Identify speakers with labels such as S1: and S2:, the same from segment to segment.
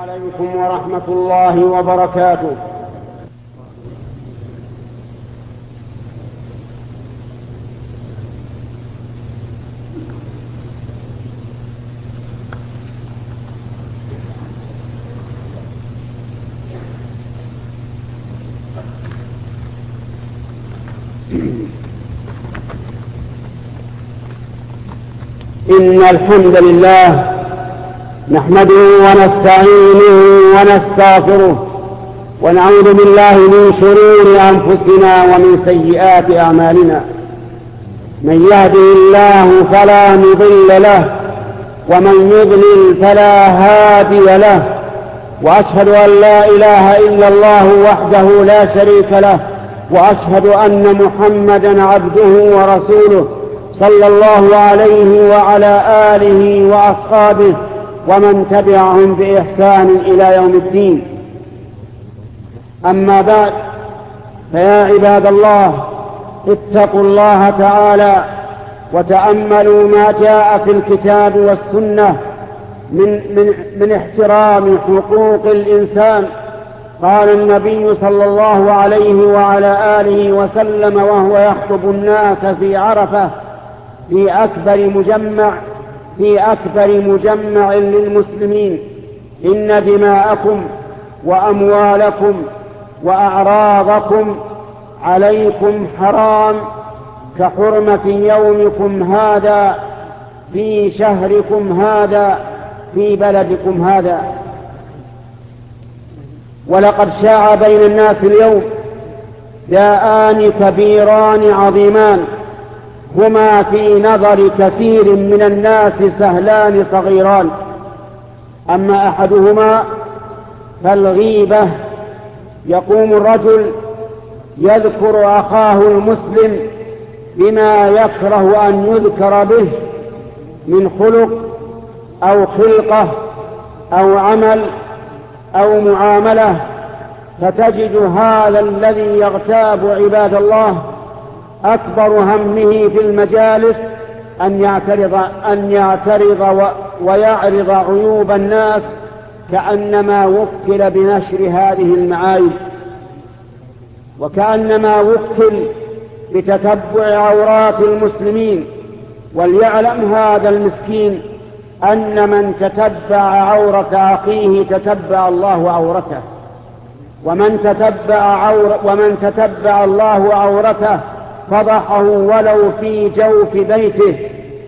S1: عليكم ورحمة الله وبركاته. إن الحمد لله نحمده ونستعينه ونستغفره ونعوذ بالله من شرور أنفسنا ومن سيئات أعمالنا. من يهده الله فلا مضل له ومن يضلل فلا هادي له، وأشهد أن لا إله إلا الله وحده لا شريك له، وأشهد أن محمدا عبده ورسوله صلى الله عليه وعلى آله وأصحابه ومن تبعهم بإحسان إلى يوم الدين. أما بعد، فيا عباد الله، اتقوا الله تعالى وتأملوا ما جاء في الكتاب والسنة من احترام حقوق الإنسان. قال النبي صلى الله عليه وعلى آله وسلم وهو يخطب الناس في عرفة في أكبر مجمع للمسلمين: إن دماءكم وأموالكم وأعراضكم عليكم حرام كحرمة يومكم هذا في شهركم هذا في بلدكم هذا. ولقد شاع بين الناس اليوم داءان كبيران عظيمان، هما في نظر كثير من الناس سهلان صغيران. أما أحدهما فالغيبة. يقوم الرجل يذكر أخاه المسلم بما يكره أن يذكر به من خلق أو خلقة أو عمل أو معاملة، فتجد هذا الذي يغتاب عباد الله أكبر همه في المجالس أن يعترض ويعرض عيوب الناس، كأنما وكل بنشر هذه المعايب، وكأنما وكل بتتبع عورات المسلمين. وليعلم هذا المسكين أن من تتبع عورة أخيه تتبع الله عورته، ومن تتبع الله عورته فضحه ولو في جوف بيته.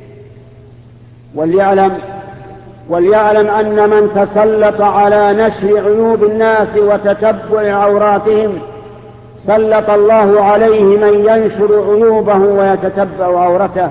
S1: وليعلم أن من تسلط على نشر عيوب الناس وتتبع عوراتهم سلط الله عليه من ينشر عيوبه ويتتبع عورته.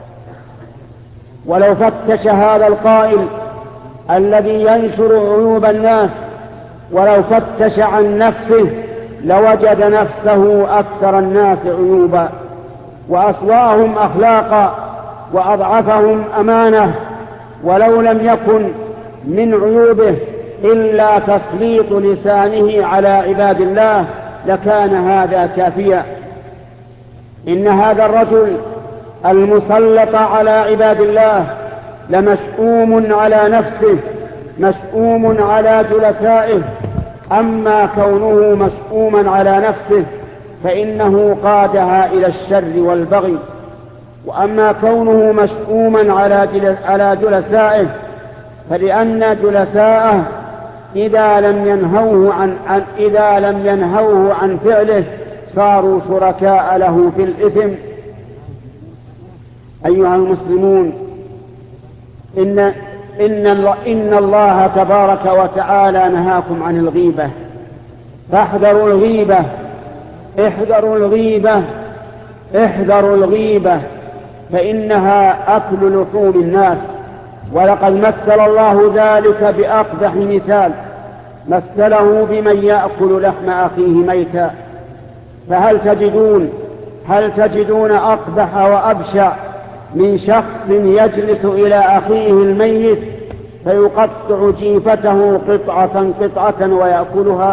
S1: ولو فتش هذا القائل الذي ينشر عيوب الناس، ولو فتش عن نفسه لوجد نفسه أكثر الناس عيوبا، وأسواهم أخلاقا، وأضعفهم أمانة. ولو لم يكن من عيوبه إلا تسليط لسانه على عباد الله لكان هذا كافيا. إن هذا الرجل المسلط على عباد الله لمشؤوم على نفسه، مشؤوم على جلسائه. أما كونه مشؤوما على نفسه فإنه قادها إلى الشر والبغي، وأما كونه مشؤوما على جلسائه فلأن جلساءه إذا لم ينهوه عن فعله صاروا شركاء له في الإثم. أيها المسلمون، إن الله تبارك وتعالى نهاكم عن الغيبة، فاحذروا الغيبة، احذروا الغيبة فإنها أكل لحوم الناس. ولقد مثل الله ذلك بأقبح مثال، مثله بمن يأكل لحم أخيه ميتا. فهل تجدون أقبح وأبشع من شخص يجلس إلى أخيه الميت فيقطع جيفته قطعة ويأكلها؟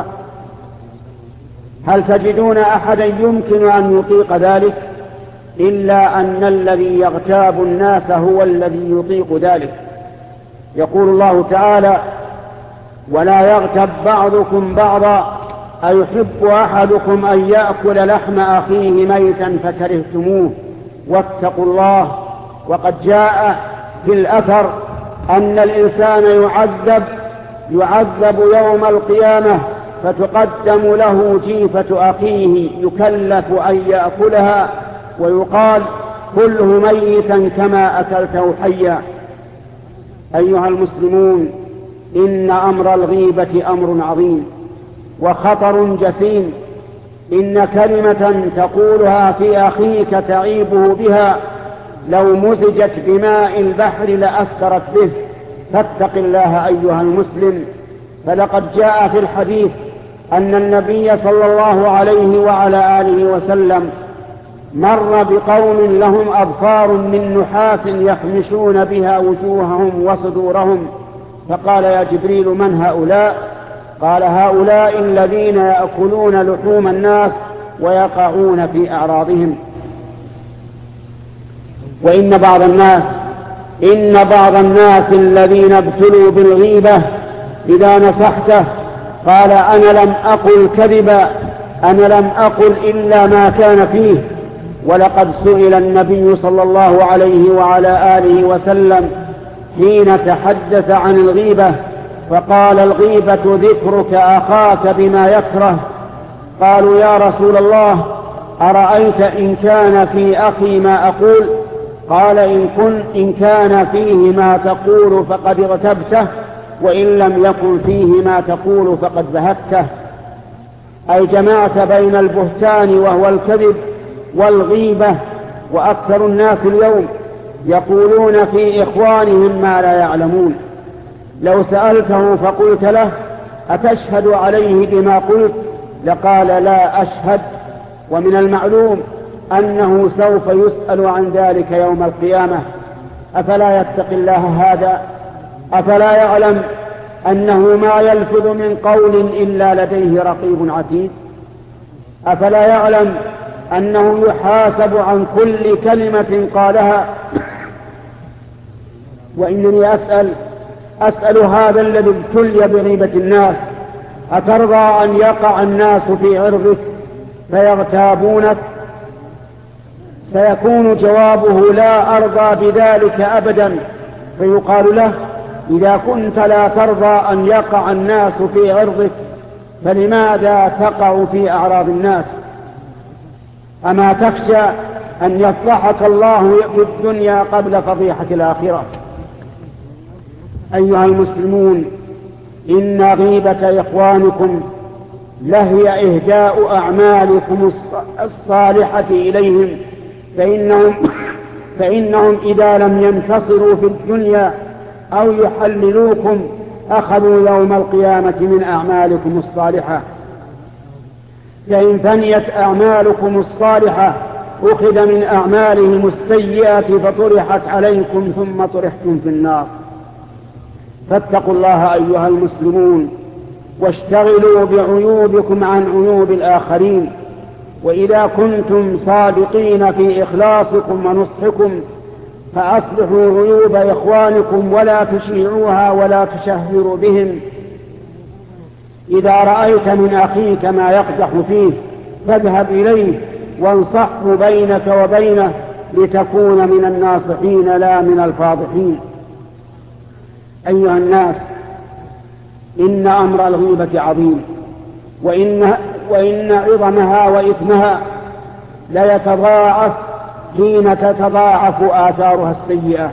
S1: هل تجدون أحدا يمكن أن يطيق ذلك؟ إلا أن الذي يغتاب الناس هو الذي يطيق ذلك. يقول الله تعالى: ولا يغتب بعضكم بعضا أيحب أحدكم أن يأكل لحم أخيه ميتا فكرهتموه واتقوا الله. وقد جاء في الأثر أن الإنسان يعذب يوم القيامة فتقدم له جيفة أخيه يكلف أن يأكلها ويقال كله ميتا كما أكلته حيا. أيها المسلمون، إن أمر الغيبة أمر عظيم وخطر جسيم. إن كلمة تقولها في أخيك تعيبه بها لو مزجت بماء البحر لأثرت به، فاتق الله أيها المسلم. فلقد جاء في الحديث أن النبي صلى الله عليه وعلى آله وسلم مر بقوم لهم أظفار من نحاس يخمشون بها وجوههم وصدورهم، فقال يا جبريل من هؤلاء؟ قال هؤلاء الذين يأكلون لحوم الناس ويقعون في أعراضهم. وإن بعض الناس الذين ابتلوا بالغيبة إذا نصحته قال أنا لم أقل كذبا، أنا لم أقل إلا ما كان فيه. ولقد سئل النبي صلى الله عليه وعلى آله وسلم حين تحدث عن الغيبة فقال الغيبة ذكرك أخاك بما يكره. قالوا يا رسول الله أرأيت إن كان في أخي ما أقول؟ قال إن كان فيه ما تقول فقد اغتبته، وإن لم يكن فيه ما تقول فقد بهته. أي جمعت بين البهتان وهو الكذب والغيبة. وأكثر الناس اليوم يقولون في إخوانهم ما لا يعلمون. لو سألته فقلت له أتشهد عليه بما قلت؟ لقال لا أشهد. ومن المعلوم أنه سوف يسأل عن ذلك يوم القيامة. أفلا يتقي الله هذا؟ أفلا يعلم أنه ما يلفظ من قول إلا لديه رقيب عتيد؟ أفلا يعلم أنه يحاسب عن كل كلمة قالها؟ وإنني أسأل هذا الذي ابتلي بغيبة الناس أترضى أن يقع الناس في عرضك فيغتابونك؟ سيكون جوابه لا أرضى بذلك أبدا. فيقال له إذا كنت لا ترضى أن يقع الناس في عرضك فلماذا تقع في أعراض الناس؟ أما تخشى أن يفضحك الله في الدنيا قبل فضيحة الآخرة؟ أيها المسلمون، إن غيبة إخوانكم لهي إهداء أعمالكم الصالحة إليهم، فإنهم إذا لم ينتصروا في الدنيا أو يحللوكم أخذوا يوم القيامة من أعمالكم الصالحة. فإن فنيت أعمالكم الصالحة أخذ من أعمالهم السيئة فطرحت عليكم ثم طرحتم في النار. فاتقوا الله أيها المسلمون واشتغلوا بعيوبكم عن عيوب الآخرين. وإذا كنتم صادقين في إخلاصكم ونصحكم فأصلحوا عيوب إخوانكم ولا تشيعوها ولا تشهروا بهم. إذا رأيت من أخيك ما يقدح فيه فاذهب إليه وانصحه بينك وبينه لتكون من الناصحين لا من الفاضحين. أيها الناس، إن أمر الغيبة عظيم، وإن عظمها وإثمها ليتضاعف حين تتضاعف آثارها السيئة.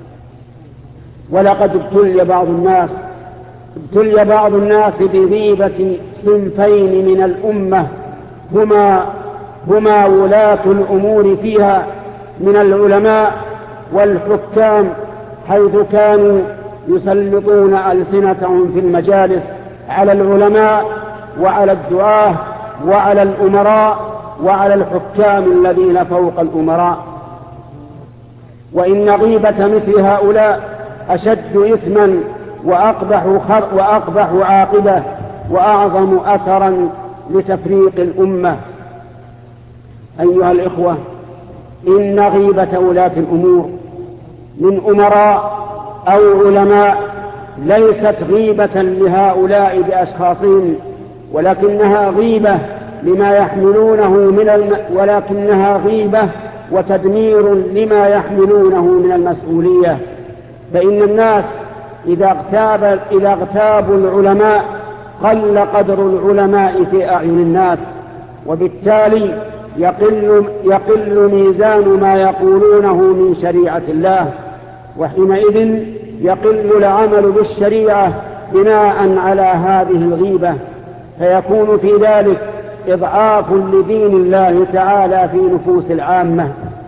S1: ولقد ابتلي بعض الناس بغيبة صنفين من الأمة هما ولاة الأمور فيها من العلماء والحكام، حيث كانوا يسلطون ألسنتهم في المجالس على العلماء وعلى الدعاة وعلى الأمراء وعلى الحكام الذين فوق الأمراء. وإن غيبة مثل هؤلاء أشد إثما وأقبح عاقبة وأعظم أثرا لتفريق الأمة. أيها الإخوة، إن غيبة ولاة الأمور من أمراء أو علماء ليست غيبة لهؤلاء بأشخاصهم، ولكنها غيبة لما يحملونه ولكنها غيبة وتدمير لما يحملونه من المسؤولية. فإن الناس إذا اغتابوا العلماء قل قدر العلماء في أعين الناس، وبالتالي يقل ميزان ما يقولونه من شريعة الله، وحينئذ يقل العمل بالشريعة بناء على هذه الغيبة، فيكون في ذلك إضعاف لدين الله تعالى في نفوس العامة.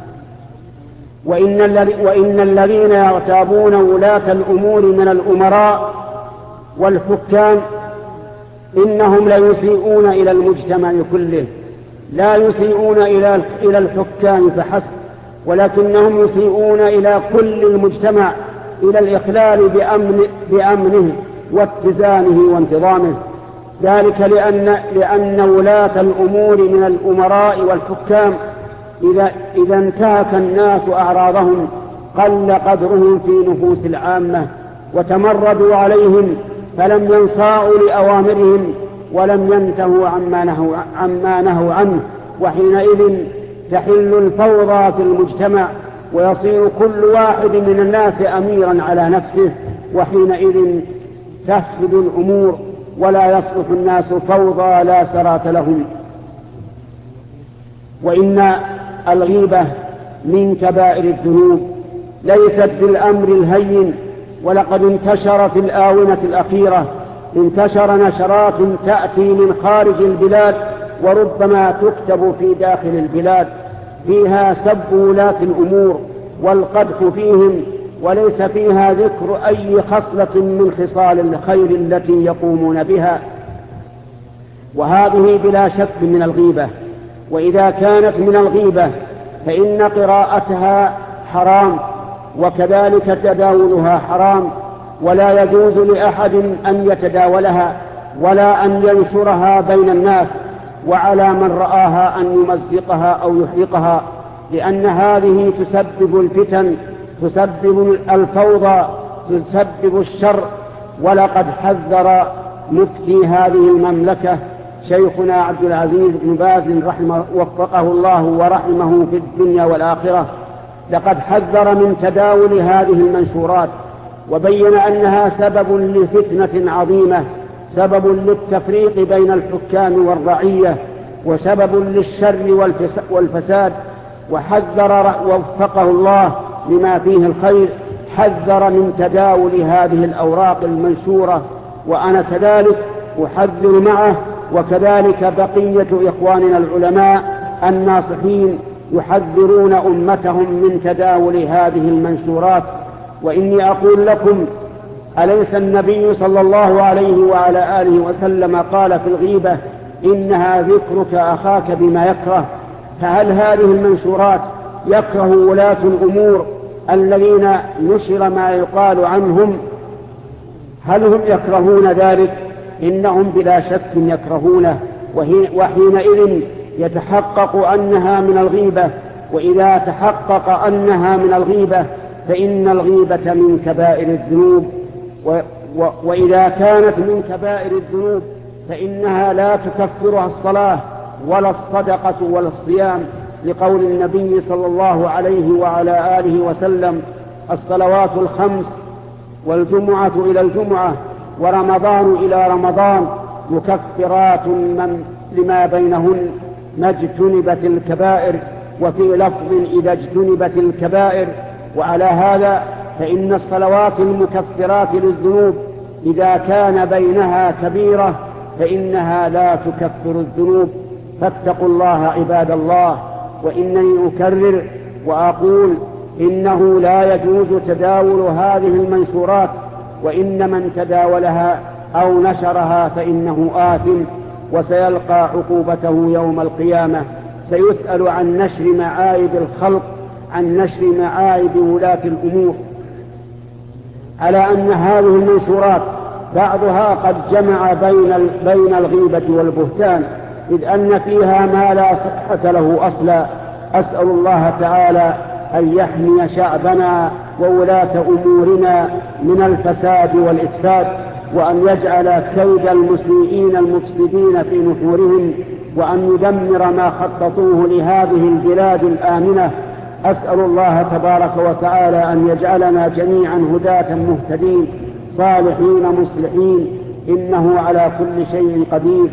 S1: وإن الذين يغتابون ولاة الأمور من الأمراء والحكام إنهم ليسيئون إلى المجتمع كله، لا يسيئون إلى الحكام فحسب، ولكنهم يسيئون إلى كل المجتمع، إلى الإخلال بأمنه واتزانه وانتظامه. ذلك لأن ولاة الأمور من الأمراء والحكام إذا انتهك الناس أعراضهم قل قدرهم في نفوس العامة، وتمردوا عليهم فلم ينصاعوا لأوامرهم ولم ينتهوا عما نهوا عنه، وحينئذ تحل الفوضى في المجتمع، ويصير كل واحد من الناس أميرا على نفسه، وحينئذ تفسد الأمور ولا يصلح الناس فوضى لا سرات لهم. وإن الغيبة من كبائر الذنوب ليست بالأمر الهين، ولقد انتشر في الآونة الأخيرة نشرات تأتي من خارج البلاد وربما تكتب في داخل البلاد فيها سب ولاة الأمور والقدح فيهم، وليس فيها ذكر أي خصلة من خصال الخير التي يقومون بها، وهذه بلا شك من الغيبة. وإذا كانت من الغيبة فإن قراءتها حرام، وكذلك تداولها حرام، ولا يجوز لأحد أن يتداولها ولا أن ينشرها بين الناس، وعلى من رآها أن يمزقها أو يحرقها، لأن هذه تسبب الفتن، تسبب الفوضى، تسبب الشر. ولقد حذر مفتي هذه المملكة شيخنا عبد العزيز بن باز وفقه الله ورحمه في الدنيا والآخرة، لقد حذر من تداول هذه المنشورات، وبين أنها سبب لفتنة عظيمة، سبب للتفريق بين الحكام والرعية، وسبب للشر والفساد. وحذر وفقه الله لما فيه الخير، حذر من تداول هذه الأوراق المنشورة، وأنا كذلك أحذر معه، وكذلك بقية إخواننا العلماء الناصحين يحذرون أمتهم من تداول هذه المنشورات. وإني أقول لكم، أليس النبي صلى الله عليه وعلى آله وسلم قال في الغيبة إنها ذكرك أخاك بما يكره؟ فهل هذه المنشورات يكره ولاة الأمور الذين نشر ما يقال عنهم؟ هل هم يكرهون ذلك؟ إنهم بلا شك يكرهونه، وحينئذ يتحقق أنها من الغيبة. وإذا تحقق أنها من الغيبة فإن الغيبة من كبائر الذنوب، وإذا كانت من كبائر الذنوب فإنها لا تكفرها الصلاة ولا الصدقة ولا الصيام، لقول النبي صلى الله عليه وعلى آله وسلم: الصلوات الخمس والجمعة إلى الجمعة ورمضان إلى رمضان مكفرات لما بينهن ما اجتنبت الكبائر، وفي لفظ إذا اجتنبت الكبائر. وعلى هذا فإن الصلوات المكفرات للذنوب إذا كان بينها كبيرة فإنها لا تكفر الذنوب. فاتقوا الله عباد الله. وإنني أكرر وأقول إنه لا يجوز تداول هذه المنشورات، وإن من تداولها أو نشرها فإنه آثم، وسيلقى عقوبته يوم القيامة. سيسأل عن نشر معايب الخلق، عن نشر معايب ولاة الأمور، على أن هذه المنشورات بعضها قد جمع بين الغيبة والبهتان، إذ أن فيها ما لا صحة له أصلا. أسأل الله تعالى أن يحمي شعبنا وولاة أمورنا من الفساد والإفساد، وأن يجعل كيد المسيئين المفسدين في نحورهم، وأن يدمر ما خططوه لهذه البلاد الآمنة. أسأل الله تبارك وتعالى أن يجعلنا جميعا هداة مهتدين صالحين مصلحين، إنه على كل شيء قدير.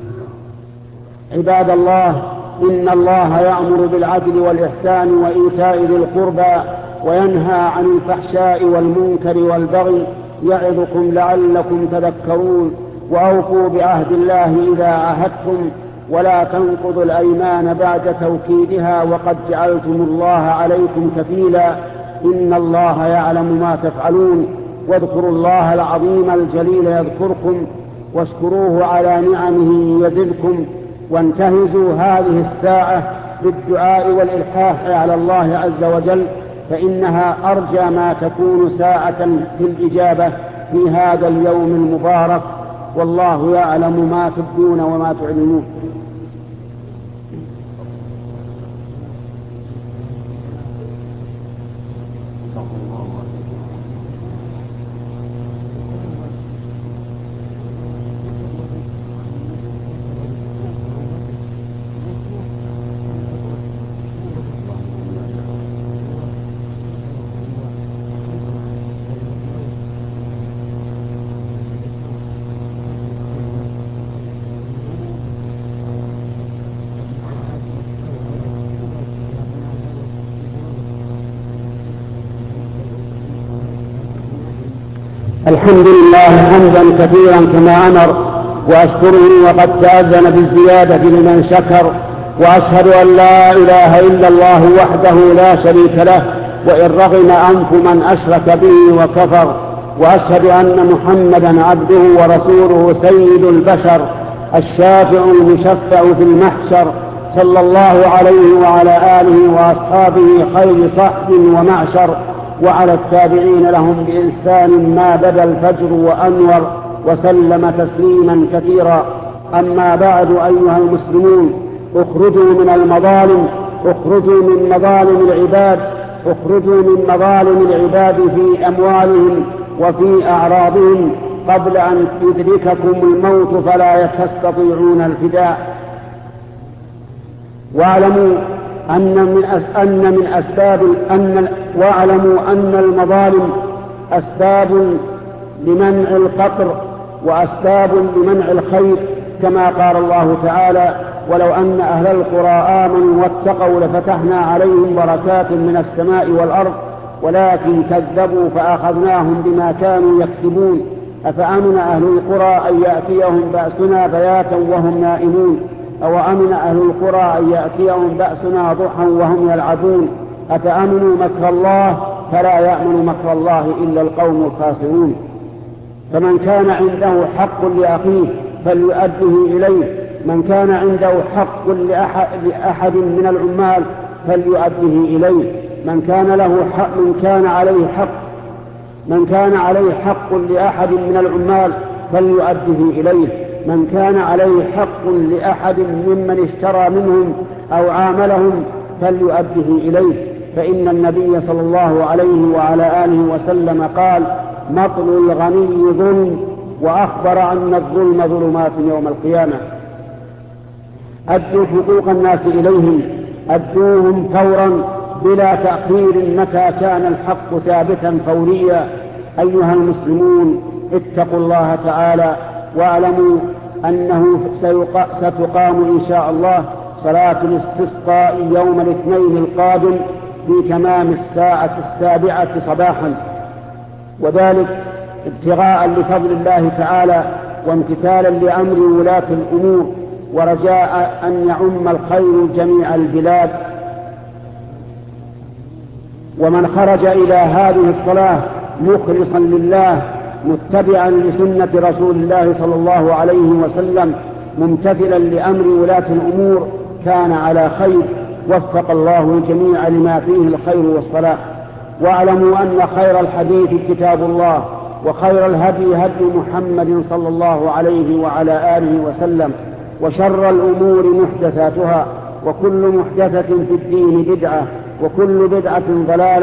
S1: عباد الله، إن الله يأمر بالعدل والإحسان وإيتاء ذي القربى وينهى عن الفحشاء والمنكر والبغي، يعظكم لعلكم تذكرون. وأوفوا بعهد الله إذا عاهدتم، ولا تنقضوا الأيمان بعد توكيدها وقد جعلتم الله عليكم كفيلا، إن الله يعلم ما تفعلون. واذكروا الله العظيم الجليل يذكركم، واشكروه على نعمه يزدكم. وانتهزوا هذه الساعة بالدعاء والإلحاح على الله عز وجل، فإنها أرجى ما تكون ساعة في الإجابة في هذا اليوم المبارك، والله يعلم ما تبدون وما تعلنون. الحمد لله حمدا كثيرا كما أمر، وأشكره وقد تأذن بالزيادة لمن شكر، وأشهد أن لا إله إلا الله وحده لا شريك له، وإن رغم أنف من أشرك به وكفر. وأشهد أن محمدا عبده ورسوله سيد البشر، الشافع المشفع في المحشر، صلى الله عليه وعلى آله وأصحابه خير صحب ومعشر، وعلى التابعين لهم بإحسان ما بدا الفجر وأنور، وسلم تسليما كثيرا. أما بعد، أيها المسلمون، اخرجوا من المظالم، اخرجوا من مظالم العباد، اخرجوا من مظالم العباد في أموالهم وفي أعراضهم قبل أن يدرككم الموت فلا تستطيعون الفداء. واعلموا واعلموا أن المظالم أسباب لمنع القطر وأسباب لمنع الخير، كما قال الله تعالى: ولو أن أهل القرى آمنوا واتقوا لفتحنا عليهم بركات من السماء والأرض ولكن كذبوا فأخذناهم بما كانوا يكسبون. أفأمن أهل القرى أن يأتيهم بأسنا بياتا وهم نائمون، أو أمن أهل القرى أن يأتيهم بأسنا ضحى وهم يلعبون. أفأمنوا مكر الله فلا يأمن مكر الله إلا القوم الخاسرون. فمن كان عنده حق لأخيه فليؤده إليه، من كان عنده حق لأحد من العمال فليؤده إليه، من كان عليه حق لأحد من العمال فليؤده إليه، من كان عليه حق لأحد ممن اشترى منهم أو عاملهم فليؤده إليه، فإن النبي صلى الله عليه وعلى آله وسلم قال: مطل الغني ظلم، وأخبر أن الظلم ظلمات يوم القيامة. أدوا حقوق الناس إليهم، أدوهم فورا بلا تأخير متى كان الحق ثابتا فوريا. أيها المسلمون، اتقوا الله تعالى، واعلموا أنه ستقام إن شاء الله صلاة الاستسقاء يوم الاثنين القادم في تمام الساعة 7 صباحا، وذلك ابتغاء لفضل الله تعالى وامتثالا لأمر ولاة الأمور، ورجاء أن يعم الخير جميع البلاد. ومن خرج إلى هذه الصلاة مخلصا لله متبعا لسنة رسول الله صلى الله عليه وسلم ممتثلا لأمر ولاة الأمور كان على خير، وفق الله الجميع لما فيه الخير والصلاح. واعلموا أن خير الحديث كتاب الله، وخير الهدي هدي محمد صلى الله عليه وعلى آله وسلم، وشر الأمور محدثاتها، وكل محدثة في الدين بدعة، وكل بدعة ضلالة،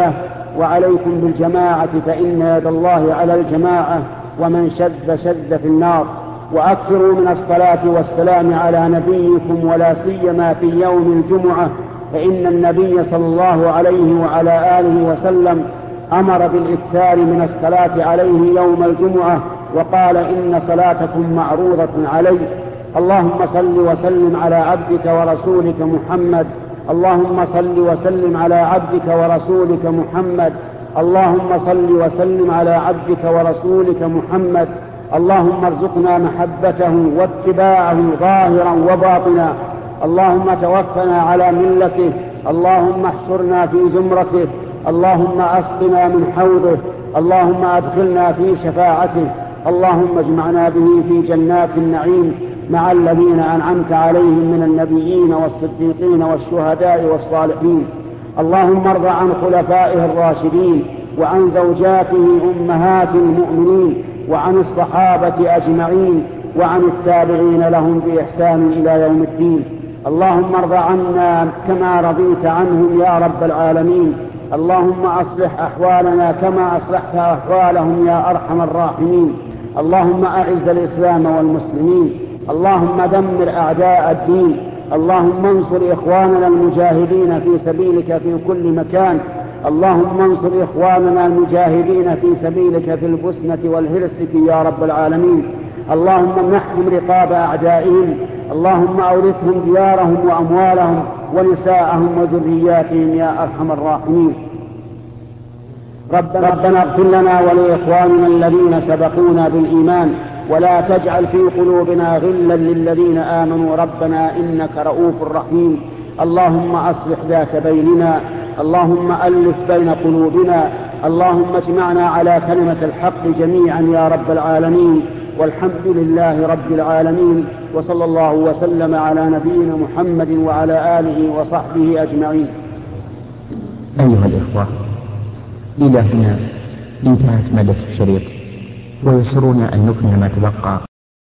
S1: وعليكم بالجماعة فإن يد الله على الجماعة ومن شذ شذ في النار. وأكثروا من الصلاة والسلام على نبيكم ولا سيما في يوم الجمعة، فإن النبي صلى الله عليه وعلى آله وسلم أمر بالإكثار من الصلاة عليه يوم الجمعة وقال إن صلاتكم معروضة علي. اللهم صل وسلم على عبدك ورسولك محمد. اللهم صل وسلم على عبدك ورسولك محمد. اللهم صل وسلم على عبدك ورسولك محمد. اللهم ارزقنا محبته واتباعه ظاهرا وباطنا. اللهم توفنا على ملته. اللهم احشرنا في زمرته. اللهم اسقنا من حوضه. اللهم ادخلنا في شفاعته. اللهم اجمعنا به في جنات النعيم مع الذين أنعمت عليهم من النبيين والصديقين والشهداء والصالحين. اللهم ارض عن خلفائه الراشدين وعن زوجاته أمهات المؤمنين وعن الصحابة أجمعين وعن التابعين لهم بإحسان إلى يوم الدين. اللهم ارض عنا كما رضيت عنهم يا رب العالمين. اللهم أصلح أحوالنا كما أصلحت أحوالهم يا أرحم الراحمين. اللهم أعز الإسلام والمسلمين. اللهم دمر أعداء الدين. اللهم انصر إخواننا المجاهدين في سبيلك في كل مكان. اللهم انصر إخواننا المجاهدين في سبيلك في البوسنة والهرسك يا رب العالمين. اللهم امنحهم رقاب أعدائهم. اللهم أورثهم ديارهم وأموالهم ونساءهم وذرياتهم يا أرحم الراحمين. ربنا اغفر لنا ولإخواننا الذين سبقونا بالإيمان ولا تجعل في قلوبنا غلا للذين آمنوا ربنا إنك رؤوف رحيم. اللهم أصلح ذات بيننا. اللهم ألف بين قلوبنا. اللهم اجمعنا على كلمة الحق جميعا يا رب العالمين. والحمد لله رب العالمين، وصلى الله وسلم على نبينا محمد وعلى آله وصحبه أجمعين.
S2: أيها الإخوة، إلى هنا انتهت مادة الشريط، ويسرنا أن نكمل ما تبقى